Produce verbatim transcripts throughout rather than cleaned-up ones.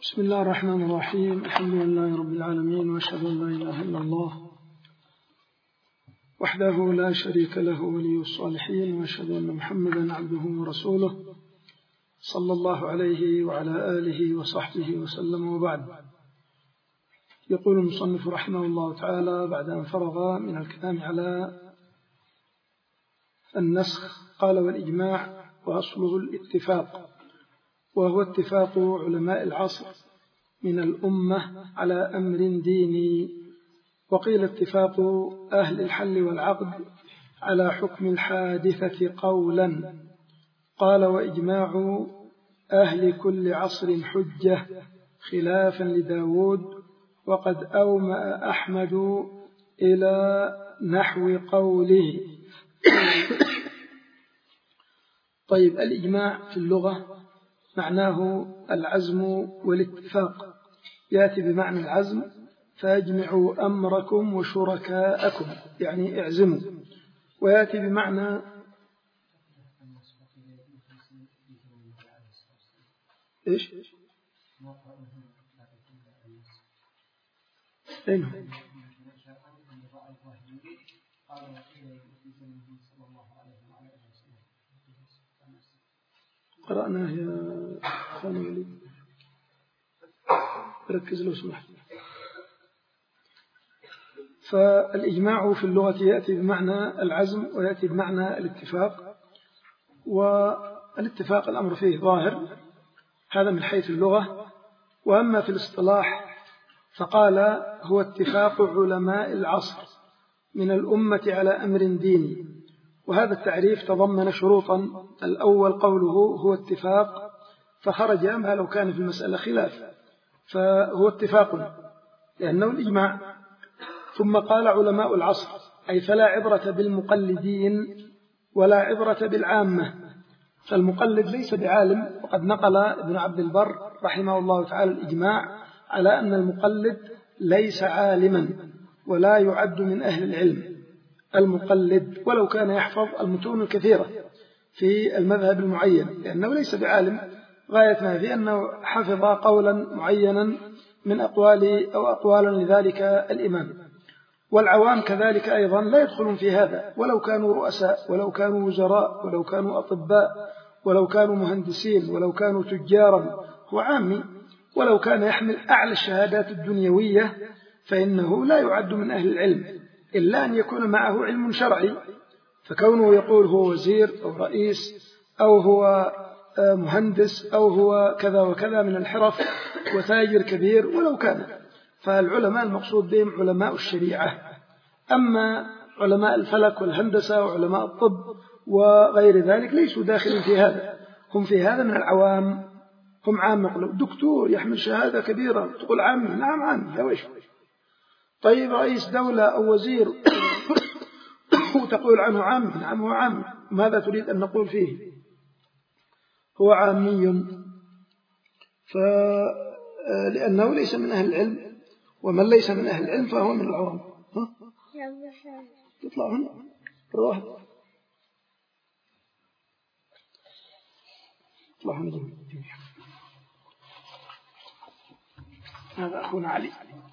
بسم الله الرحمن الرحيم. الحمد لله رب العالمين، وأشهد أن لا إله إلا الله وحده لا شريك له ولي الصالحين، وأشهد أن محمدا عبده ورسوله صلى الله عليه وعلى آله وصحبه وسلم، وبعد. يقول المصنف رحمه الله تعالى بعد أن فرغ من الكلام على النسخ قال: والإجماع وأصله الاتفاق، وهو اتفاق علماء العصر من الأمة على أمر ديني، وقيل اتفاق أهل الحل والعقد على حكم الحادثة قولا. قال: وإجماع أهل كل عصر حجة خلافا لداود، وقد أومأ أحمد إلى نحو قوله. طيب، الإجماع في اللغة معناه العزم والاتفاق، يأتي بمعنى العزم: فاجمعوا أمركم وشركاءكم، يعني اعزموا. ويأتي بمعنى إيش؟ إنه قرأناه يا أخواني ولي، ركز لو سمحت. فالإجماع في اللغة يأتي بمعنى العزم ويأتي بمعنى الاتفاق، والاتفاق الأمر فيه ظاهر، هذا من حيث اللغة. وأما في الاصطلاح فقال: هو اتفاق علماء العصر من الأمة على أمر ديني. وهذا التعريف تضمن شروطا: الأول قوله هو اتفاق، فخرج أمها لو كان في المسألة خلاف، فهو اتفاق لأنه الإجماع. ثم قال علماء العصر، أي فلا عبرة بالمقلدين ولا عبرة بالعامة، فالمقلد ليس بعالم. وقد نقل ابن عبد البر رحمه الله تعالى الإجماع على أن المقلد ليس عالما ولا يعد من أهل العلم المقلد، ولو كان يحفظ المتون الكثيرة في المذهب المعين، لأنه ليس بعالم. غاية ما في أنه حفظ قولا معينا من أقوال أو أقوالا لذلك الإمام. والعوام كذلك أيضا لا يدخلون في هذا، ولو كانوا رؤساء، ولو كانوا وزراء، ولو كانوا أطباء، ولو كانوا مهندسين، ولو كانوا تجارا، هو عامي. ولو كان يحمل أعلى الشهادات الدنيوية فإنه لا يعد من أهل العلم، إلا أن يكون معه علم شرعي، فكونه يقول هو وزير أو رئيس أو هو مهندس أو هو كذا وكذا من الحرف وتاجر كبير ولو كان. فالعلماء المقصود بهم علماء الشريعة. أما علماء الفلك والهندسة وعلماء الطب وغير ذلك ليسوا داخلين في هذا، هم في هذا من العوام. هم عام، يقولوا دكتور يحمل شهادة كبيرة تقول عامي. نعم عامي، لويش. طيب، رئيس دولة أو وزير وتقول عنه عامي. نعم هو عامي. ماذا تريد أن نقول فيه؟ هو عامي، لأنه ليس من أهل العلم، ومن ليس من أهل العلم فهو من العوام. ها؟ تطلع هنا الواحد، تطلع هنا. هذا أخونا علي.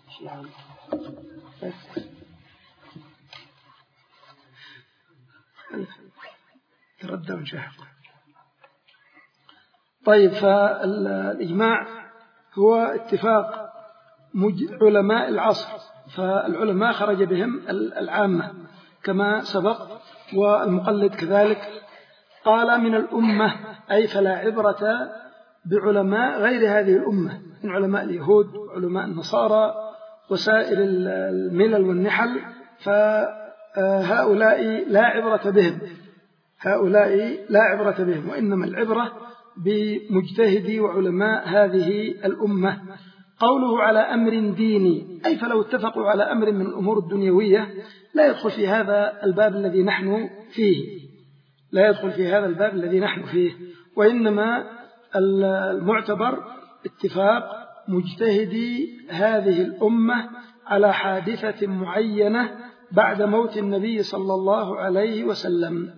تردى ونشاهد. طيب، فالإجماع هو اتفاق علماء العصر، فالعلماء خرج بهم العامة كما سبق، والمقلد كذلك. قال: من الأمة، أي فلا عبرة بعلماء غير هذه الأمة من علماء اليهود وعلماء النصارى وسائر الملل والنحل، فهؤلاء لا عبرة بهم، هؤلاء لا عبرة بهم، وإنما العبرة بمجتهدي وعلماء هذه الأمة. قوله على أمر ديني، أي فلو اتفقوا على أمر من الأمور الدنيوية لا يدخل في هذا الباب الذي نحن فيه، لا يدخل في هذا الباب الذي نحن فيه، وإنما المعتبر اتفاق مجتهدي هذه الأمة على حادثة معينة بعد موت النبي صلى الله عليه وسلم.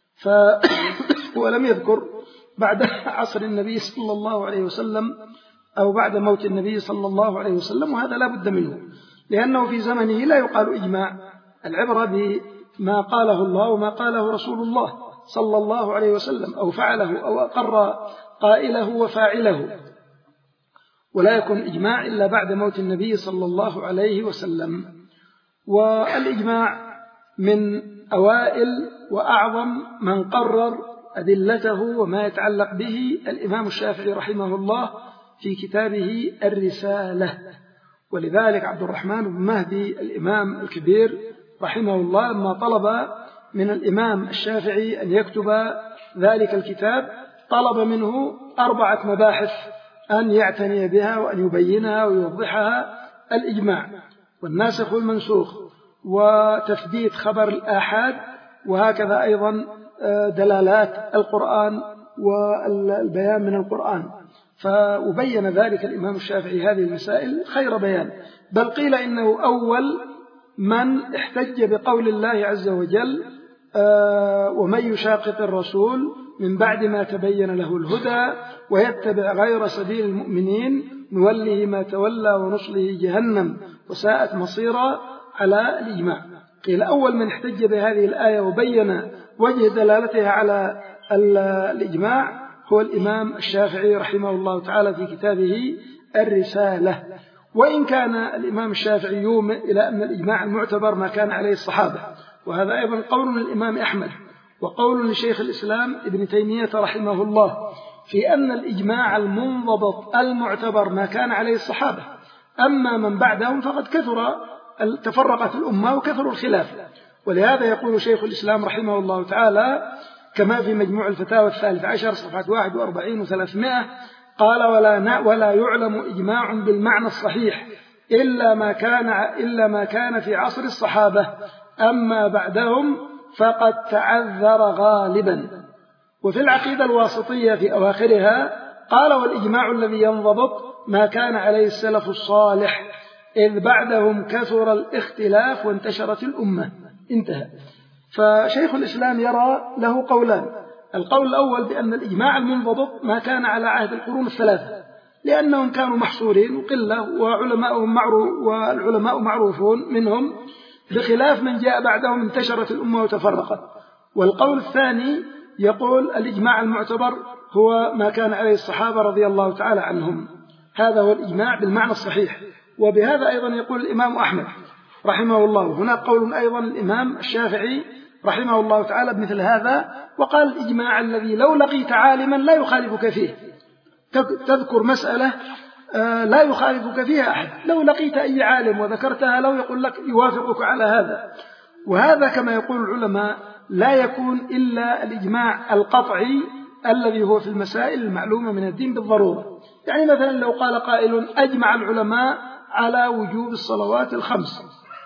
ولم يذكر بعد عصر النبي صلى الله عليه وسلم أو بعد موت النبي صلى الله عليه وسلم، وهذا لا بد منه، لأنه في زمنه لا يقال إجماع، العبرة بما قاله الله وما قاله رسول الله صلى الله عليه وسلم، أو فعله أو أقر قائله وفاعله، ولا يكون إجماع إلا بعد موت النبي صلى الله عليه وسلم. والإجماع من أوائل وأعظم من قرر أدلته وما يتعلق به الإمام الشافعي رحمه الله في كتابه الرسالة. ولذلك عبد الرحمن بن مهدي الإمام الكبير رحمه الله لما طلب من الإمام الشافعي أن يكتب ذلك الكتاب طلب منه أربعة مباحث أن يعتني بها وأن يبينها ويوضحها: الإجماع، والناسخ والمنسوخ، وتثبيت خبر الآحاد، وهكذا أيضا دلالات القرآن والبيان من القرآن. فأبين ذلك الإمام الشافعي هذه المسائل خير بيان، بل قيل إنه أول من احتج بقول الله عز وجل: ومن يشاقق الرسول من بعد ما تبين له الهدى ويتبع غير سبيل المؤمنين نوله ما تولى ونصله جهنم وساءت مصيرا، على الإجماع. قيل أول من احتج بهذه الآية وبين وجه دلالتها على الإجماع هو الإمام الشافعي رحمه الله تعالى في كتابه الرسالة. وإن كان الإمام الشافعي يومئ إلى أن الإجماع المعتبر ما كان عليه الصحابة، وهذا أيضا قول للإمام أحمد وقول لشيخ الإسلام ابن تيمية رحمه الله في أن الإجماع المنضبط المعتبر ما كان عليه الصحابة، أما من بعدهم فقد كثر تفرقت الأمة وكثر الخلاف. ولهذا يقول شيخ الإسلام رحمه الله تعالى كما في مجموع الفتاوى الثالث عشر صفحة واحد وأربعين وثلاثمائة: قال: ولا, ولا يعلم إجماع بالمعنى الصحيح إلا ما كان, إلا ما كان في عصر الصحابة، أما بعدهم فقد تعذر غالبا. وفي العقيدة الواسطية في أواخرها قال: والإجماع الذي ينضبط ما كان عليه السلف الصالح إذ بعدهم كثر الاختلاف وانتشرت الأمة. انتهى. فشيخ الإسلام يرى له قولان: القول الأول بأن الإجماع المنضبط ما كان على عهد القرون الثلاثة، لأنهم كانوا محصورين وقلة، وعلماؤهم معروف والعلماء معروفون منهم، بخلاف من جاء بعدهم انتشرت الأمة وتفرقت. والقول الثاني يقول الإجماع المعتبر هو ما كان عليه الصحابة رضي الله تعالى عنهم، هذا هو الإجماع بالمعنى الصحيح. وبهذا أيضا يقول الإمام أحمد رحمه الله. هناك قول أيضا الإمام الشافعي رحمه الله تعالى بمثل هذا، وقال: الإجماع الذي لو لقيت عالما لا يخالفك فيه، تذكر مسألة لا يخالفك فيها أحد، لو لقيت أي عالم وذكرتها لو يقول لك يوافقك على هذا. وهذا كما يقول العلماء لا يكون إلا الإجماع القطعي الذي هو في المسائل المعلومة من الدين بالضرورة. يعني مثلا لو قال قائل: أجمع العلماء على وجوب الصلوات الخمس،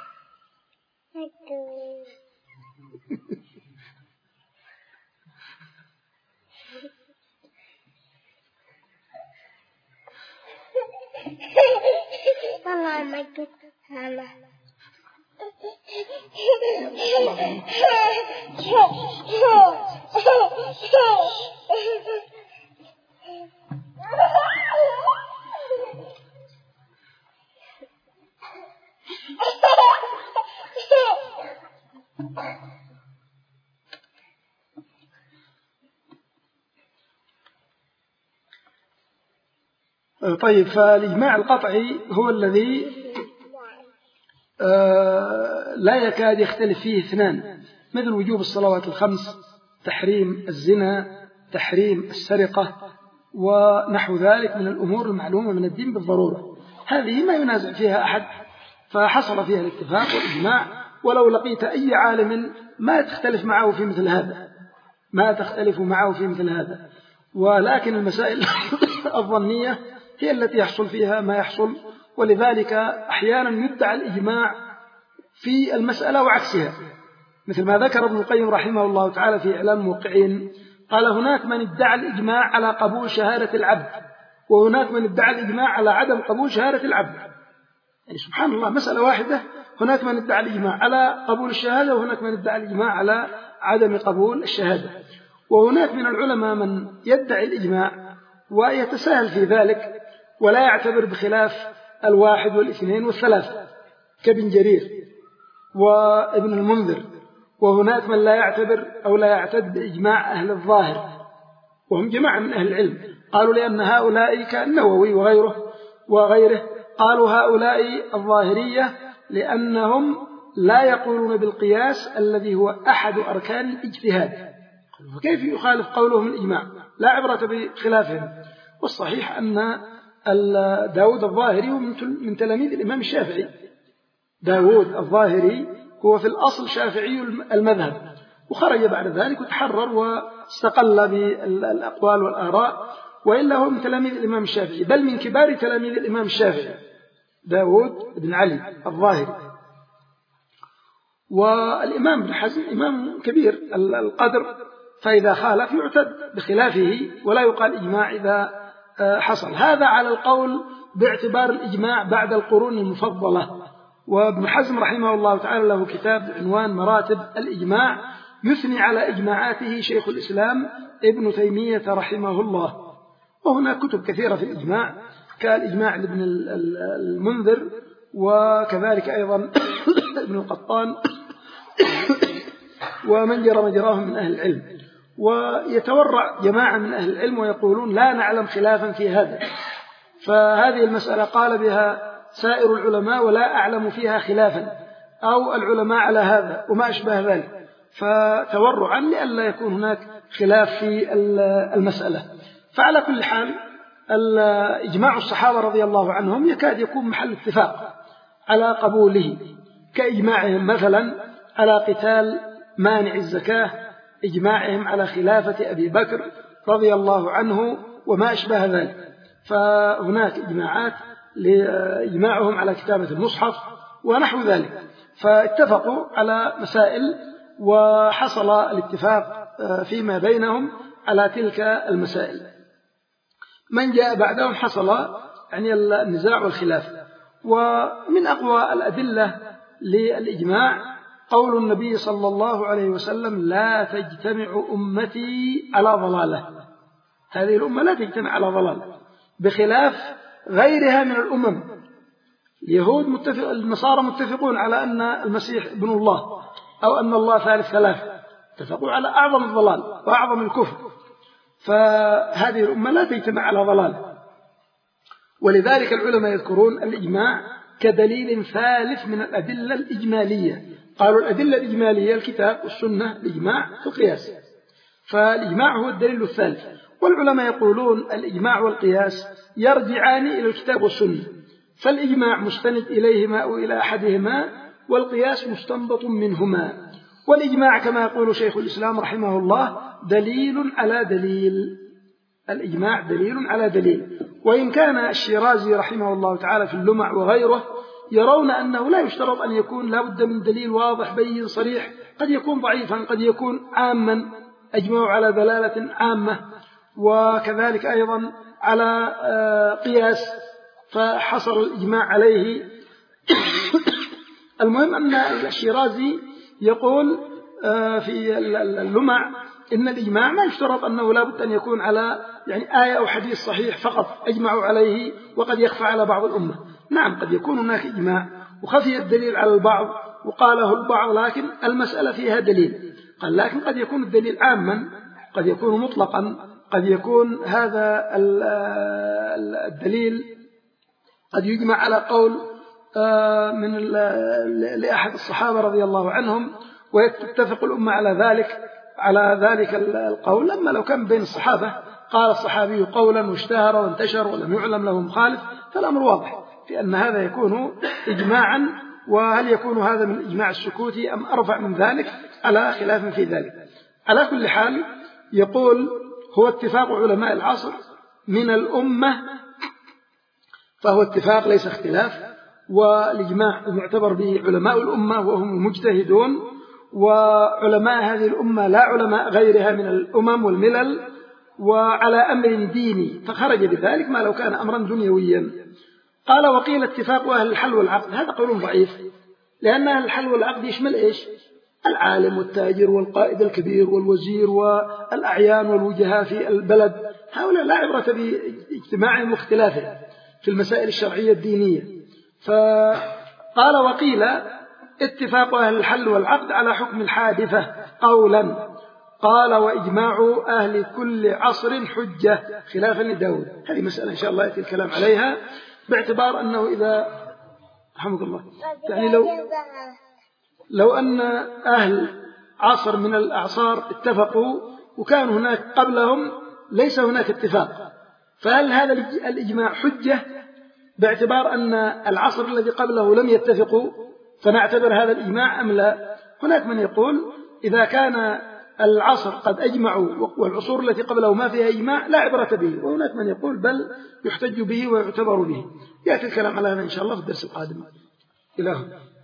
طيب، فالإجماع القطعي هو الذي لا يكاد يختلف فيه اثنان، مثل وجوب الصلوات الخمس، تحريم الزنا، تحريم السرقة، ونحو ذلك من الأمور المعلومة من الدين بالضرورة. هذه ما ينازع فيها أحد، فحصل فيها الاتفاق والإجماع. ولو لقيت أي عالم ما تختلف معه في مثل هذا، ما تختلف معه في مثل هذا. ولكن المسائل الظنية هي التي يحصل فيها ما يحصل، ولذلك أحيانا يدعى الإجماع في المسألة وعكسها، مثل ما ذكر ابن القيم رحمه الله تعالى في إعلام الموقعين، قال: هناك من ادعى الإجماع على قبول شهادة العبد، وهناك من ادعى الإجماع على عدم قبول شهادة العبد. يعني سبحان الله، مسألة واحدة، هناك من ادعى الإجماع على قبول الشهادة، وهناك من ادعى الإجماع على عدم قبول الشهادة. وهناك من العلماء من يدعي الإجماع ويتساهل في ذلك، ولا يعتبر بخلاف الواحد والاثنين والثلاثة كابن جرير وابن المنذر. وهناك من لا يعتبر أو لا يعتد بإجماع أهل الظاهر، وهم جماعة من أهل العلم، قالوا لأن هؤلاء كالنووي وغيره وغيره قالوا هؤلاء الظاهرية لأنهم لا يقولون بالقياس الذي هو أحد أركان الاجتهاد، فكيف يخالف قولهم الإجماع؟ لا عبرة بخلافهم. والصحيح أن داود الظاهري من تلاميذ الإمام الشافعي. داود الظاهري هو في الأصل شافعي المذهب، وخرج بعد ذلك وتحرر واستقل بالأقوال والآراء، وإلا هو من تلاميذ الإمام الشافعي، بل من كبار تلاميذ الإمام الشافعي داود بن علي الظاهري. والإمام ابن حزم إمام كبير القدر، فإذا خالف يعتد بخلافه ولا يقال إجماع إذا حصل. هذا على القول باعتبار الإجماع بعد القرون المفضلة. وابن حزم رحمه الله تعالى له كتاب بعنوان مراتب الإجماع يثني على إجماعاته شيخ الإسلام ابن تيمية رحمه الله. وهناك كتب كثيرة في الإجماع كالإجماع لابن المنذر، وكذلك أيضا ابن القطان ومن جرى مجراهم من أهل العلم. ويتورع جماعة من أهل العلم ويقولون لا نعلم خلافا في هذا، فهذه المسألة قال بها سائر العلماء ولا أعلم فيها خلافا، أو العلماء على هذا وما أشبه ذلك، فتورعا لئلا يكون هناك خلاف في المسألة. فعلى كل حال إجماع الصحابة رضي الله عنهم يكاد يكون محل اتفاق على قبوله، كإجماعهم مثلا على قتال مانع الزكاة، إجماعهم على خلافة أبي بكر رضي الله عنه وما أشبه ذلك. فهناك إجماعات لإجماعهم على كتابة المصحف ونحو ذلك، فاتفقوا على مسائل وحصل الاتفاق فيما بينهم على تلك المسائل. من جاء بعدهم حصل يعني النزاع والخلاف. ومن أقوى الأدلة للإجماع قول النبي صلى الله عليه وسلم لا تجتمع أمتي على ضلالة. هذه الأمة لا تجتمع على ضلالة بخلاف غيرها من الأمم. اليهود متفق، النصارى متفقون على أن المسيح ابن الله أو أن الله ثالث ثلاثة، اتفقوا على أعظم الضلال وأعظم الكفر. فهذه الأمة لا تجتمع على ضلال، ولذلك العلماء يذكرون الإجماع كدليل ثالث من الأدلة الإجمالية. قالوا الأدلة الإجمالية الكتاب والسنة، الإجماع في القياس، فالإجماع هو الدليل الثالث. والعلماء يقولون الإجماع والقياس يرجعان إلى الكتاب والسنة، فالإجماع مستند إليهما أو إلى أحدهما، والقياس مستنبط منهما. والإجماع كما يقول شيخ الإسلام رحمه الله دليل على دليل، الإجماع دليل على دليل. وإن كان الشيرازي رحمه الله تعالى في اللمع وغيره يرون أنه لا يشترط أن يكون لا بد من دليل واضح بين صريح، قد يكون ضعيفا، قد يكون عاما، أجمعوا على دلالة عامة، وكذلك أيضا على قياس فحصر الإجماع عليه. المهم أن الشيرازي يقول في اللمع إن الإجماع ما يشترط أنه لا بد أن يكون على يعني آية أو حديث صحيح فقط أجمعوا عليه، وقد يخفى على بعض الأمة. نعم قد يكون هناك إجماع وخفي الدليل على البعض وقاله البعض، لكن المسألة فيها دليل. قال لكن قد يكون الدليل عاما، قد يكون مطلقا، قد يكون هذا الدليل قد يجمع على قول من لأحد الصحابة رضي الله عنهم ويتفق الأمة على ذلك على ذلك القول. أما لو كان بين الصحابة قال الصحابي قولا واشتهر وانتشر ولم يعلم له مخالف فالأمر واضح في أن هذا يكون إجماعا. وهل يكون هذا من الإجماع السكوتي أم أرفع من ذلك؟ على خلاف في ذلك. على كل حال يقول هو اتفاق علماء العصر من الأمة، فهو اتفاق ليس اختلاف. والإجماع المعتبر به علماء الأمة وهم المجتهدون، وعلماء هذه الأمة لا علماء غيرها من الأمم والملل، وعلى أمر ديني، فخرج بذلك ما لو كان أمرا دنيويا. قال وقيل اتفاق أهل الحل والعقد. هذا قول ضعيف، لأن أهل الحل والعقد يشمل إيش؟ العالم والتاجر والقائد الكبير والوزير والأعيان والوجهاء في البلد، هؤلاء لا عبرة باجتماعهم واختلافهم. في المسائل الشرعية الدينية. فقال وقيل اتفاق أهل الحل والعقد على حكم الحادثة قولا. قال وإجماع أهل كل عصر حجة خلافا لداود. هذه مسألة إن شاء الله يأتي الكلام عليها، باعتبار أنه إذا رحمك الله يعني لو لو أن أهل عصر من الأعصار اتفقوا وكان هناك قبلهم ليس هناك اتفاق، فهل هذا الإجماع حجة باعتبار أن العصر الذي قبله لم يتفقوا فنعتبر هذا الإجماع أم لا؟ هناك من يقول إذا كان العصر قد أجمعوا والعصور التي قبله ما فيها إجماع لا عبرة به، وهناك من يقول بل يحتج به ويعتبر به. يأتي الكلام على هذا إن شاء الله في الدرس القادم. إلى هنا.